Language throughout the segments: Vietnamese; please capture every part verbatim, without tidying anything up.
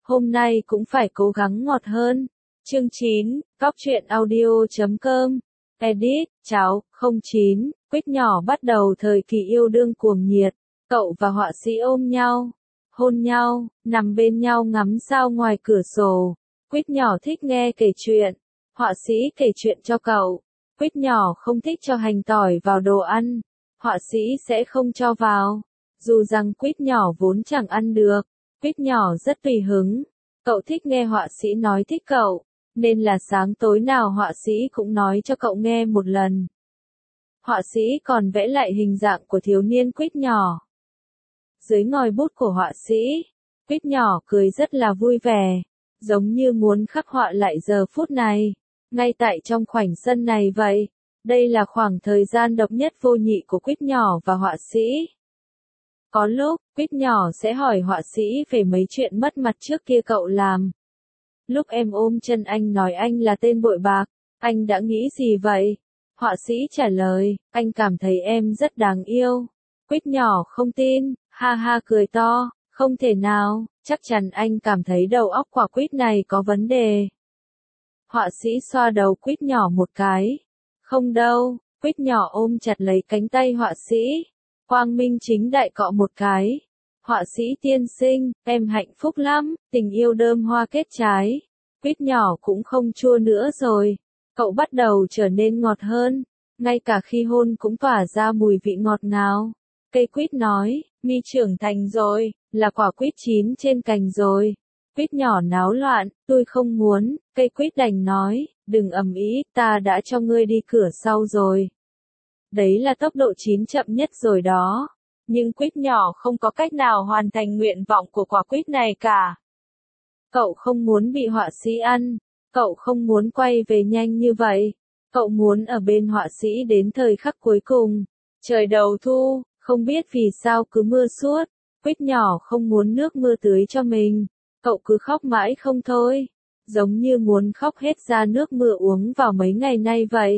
hôm nay cũng phải cố gắng ngọt hơn. Chương chín, Cóc truyện audio chấm com. Edit, cháu, không chín, Quýt nhỏ bắt đầu thời kỳ yêu đương cuồng nhiệt. Cậu và họa sĩ ôm nhau, hôn nhau, nằm bên nhau ngắm sao ngoài cửa sổ. Quýt nhỏ thích nghe kể chuyện. Họa sĩ kể chuyện cho cậu. Quýt nhỏ không thích cho hành tỏi vào đồ ăn. Họa sĩ sẽ không cho vào. Dù rằng Quýt nhỏ vốn chẳng ăn được. Quýt nhỏ rất tùy hứng. Cậu thích nghe họa sĩ nói thích cậu, nên là sáng tối nào họa sĩ cũng nói cho cậu nghe một lần. Họa sĩ còn vẽ lại hình dạng của thiếu niên Quýt nhỏ. Dưới ngòi bút của họa sĩ, Quýt nhỏ cười rất là vui vẻ, giống như muốn khắc họa lại giờ phút này, ngay tại trong khoảnh sân này vậy. Đây là khoảng thời gian độc nhất vô nhị của Quýt nhỏ và họa sĩ. Có lúc, Quýt nhỏ sẽ hỏi họa sĩ về mấy chuyện mất mặt trước kia cậu làm. Lúc em ôm chân anh nói anh là tên bội bạc, anh đã nghĩ gì vậy? Họa sĩ trả lời, anh cảm thấy em rất đáng yêu. Quýt nhỏ không tin, ha ha cười to, không thể nào, chắc chắn anh cảm thấy đầu óc quả quýt này có vấn đề. Họa sĩ xoa đầu Quýt nhỏ một cái. Không đâu, Quýt nhỏ ôm chặt lấy cánh tay họa sĩ. Quang minh chính đại cọ một cái. Họa sĩ tiên sinh, em hạnh phúc lắm, tình yêu đơm hoa kết trái. Quýt nhỏ cũng không chua nữa rồi. Cậu bắt đầu trở nên ngọt hơn. Ngay cả khi hôn cũng tỏa ra mùi vị ngọt ngào. Cây quýt nói, mi trưởng thành rồi, là quả quýt chín trên cành rồi. Quýt nhỏ náo loạn, tôi không muốn. Cây quýt đành nói, đừng ầm ĩ, ta đã cho ngươi đi cửa sau rồi. Đấy là tốc độ chín chậm nhất rồi đó. Nhưng Quýt nhỏ không có cách nào hoàn thành nguyện vọng của quả quýt này cả. Cậu không muốn bị họa sĩ ăn. Cậu không muốn quay về nhanh như vậy. Cậu muốn ở bên họa sĩ đến thời khắc cuối cùng. Trời đầu thu, không biết vì sao cứ mưa suốt. Quýt nhỏ không muốn nước mưa tưới cho mình. Cậu cứ khóc mãi không thôi. Giống như muốn khóc hết ra nước mưa uống vào mấy ngày nay vậy.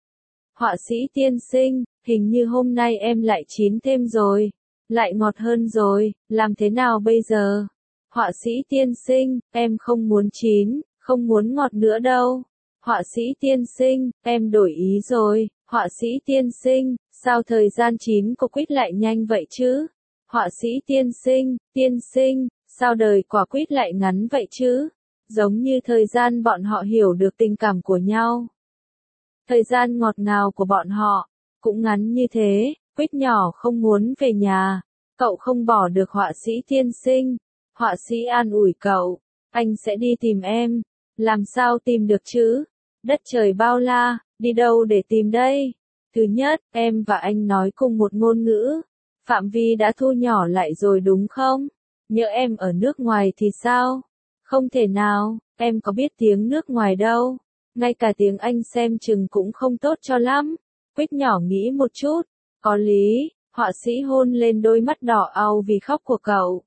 Họa sĩ tiên sinh, hình như hôm nay em lại chín thêm rồi. Lại ngọt hơn rồi, làm thế nào bây giờ? Họa sĩ tiên sinh, em không muốn chín, không muốn ngọt nữa đâu. Họa sĩ tiên sinh, em đổi ý rồi. Họa sĩ tiên sinh, sao thời gian chín của quýt lại nhanh vậy chứ? Họa sĩ tiên sinh, tiên sinh, sao đời quả quýt lại ngắn vậy chứ? Giống như thời gian bọn họ hiểu được tình cảm của nhau. Thời gian ngọt ngào của bọn họ, cũng ngắn như thế. Quýt nhỏ không muốn về nhà. Cậu không bỏ được họa sĩ tiên sinh. Họa sĩ an ủi cậu, anh sẽ đi tìm em. Làm sao tìm được chứ? Đất trời bao la, đi đâu để tìm đây? Thứ nhất, em và anh nói cùng một ngôn ngữ. Phạm vi đã thu nhỏ lại rồi đúng không? Nhỡ em ở nước ngoài thì sao? Không thể nào, em có biết tiếng nước ngoài đâu. Ngay cả tiếng Anh xem chừng cũng không tốt cho lắm. Quýt nhỏ nghĩ một chút. Có lý, họa sĩ hôn lên đôi mắt đỏ au vì khóc của cậu.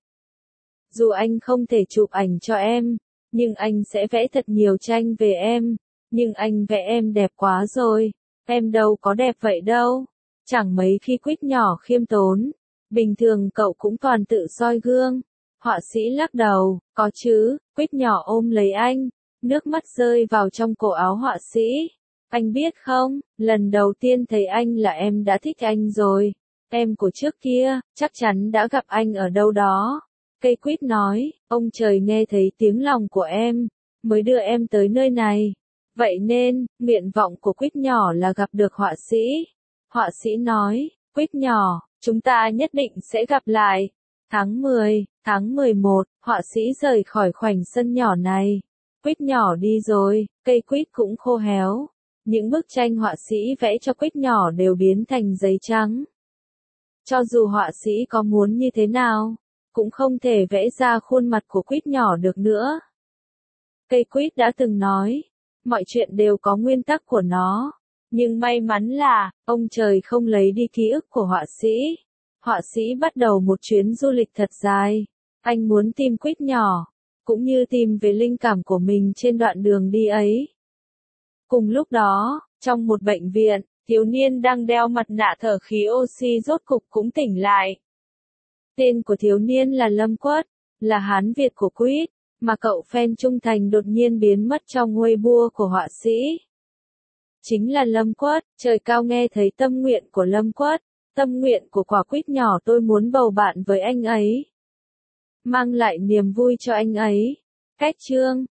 Dù anh không thể chụp ảnh cho em, nhưng anh sẽ vẽ thật nhiều tranh về em. Nhưng anh vẽ em đẹp quá rồi. Em đâu có đẹp vậy đâu. Chẳng mấy khi Quýt nhỏ khiêm tốn. Bình thường cậu cũng toàn tự soi gương. Họa sĩ lắc đầu, có chứ. Quýt nhỏ ôm lấy anh. Nước mắt rơi vào trong cổ áo họa sĩ. Anh biết không, lần đầu tiên thấy anh là em đã thích anh rồi. Em của trước kia, chắc chắn đã gặp anh ở đâu đó. Cây quýt nói, ông trời nghe thấy tiếng lòng của em, mới đưa em tới nơi này. Vậy nên, nguyện vọng của Quýt nhỏ là gặp được họa sĩ. Họa sĩ nói, Quýt nhỏ, chúng ta nhất định sẽ gặp lại. Tháng mười, tháng mười một, họa sĩ rời khỏi khoảnh sân nhỏ này. Quýt nhỏ đi rồi, cây quýt cũng khô héo. Những bức tranh họa sĩ vẽ cho Quýt nhỏ đều biến thành giấy trắng. Cho dù họa sĩ có muốn như thế nào, cũng không thể vẽ ra khuôn mặt của Quýt nhỏ được nữa. Cây quýt đã từng nói, mọi chuyện đều có nguyên tắc của nó. Nhưng may mắn là, ông trời không lấy đi ký ức của họa sĩ. Họa sĩ bắt đầu một chuyến du lịch thật dài. Anh muốn tìm Quýt nhỏ, cũng như tìm về linh cảm của mình trên đoạn đường đi ấy. Cùng lúc đó, trong một bệnh viện, thiếu niên đang đeo mặt nạ thở khí oxy rốt cục cũng tỉnh lại. Tên của thiếu niên là Lâm Quất, là Hán Việt của Quýt. mà cậu fan trung thành đột nhiên biến mất trong Weibo của họa sĩ. Chính là Lâm Quất. Trời cao nghe thấy tâm nguyện của Lâm Quất. Tâm nguyện của quả quýt nhỏ, tôi muốn bầu bạn với anh ấy. Mang lại niềm vui cho anh ấy. Cách chương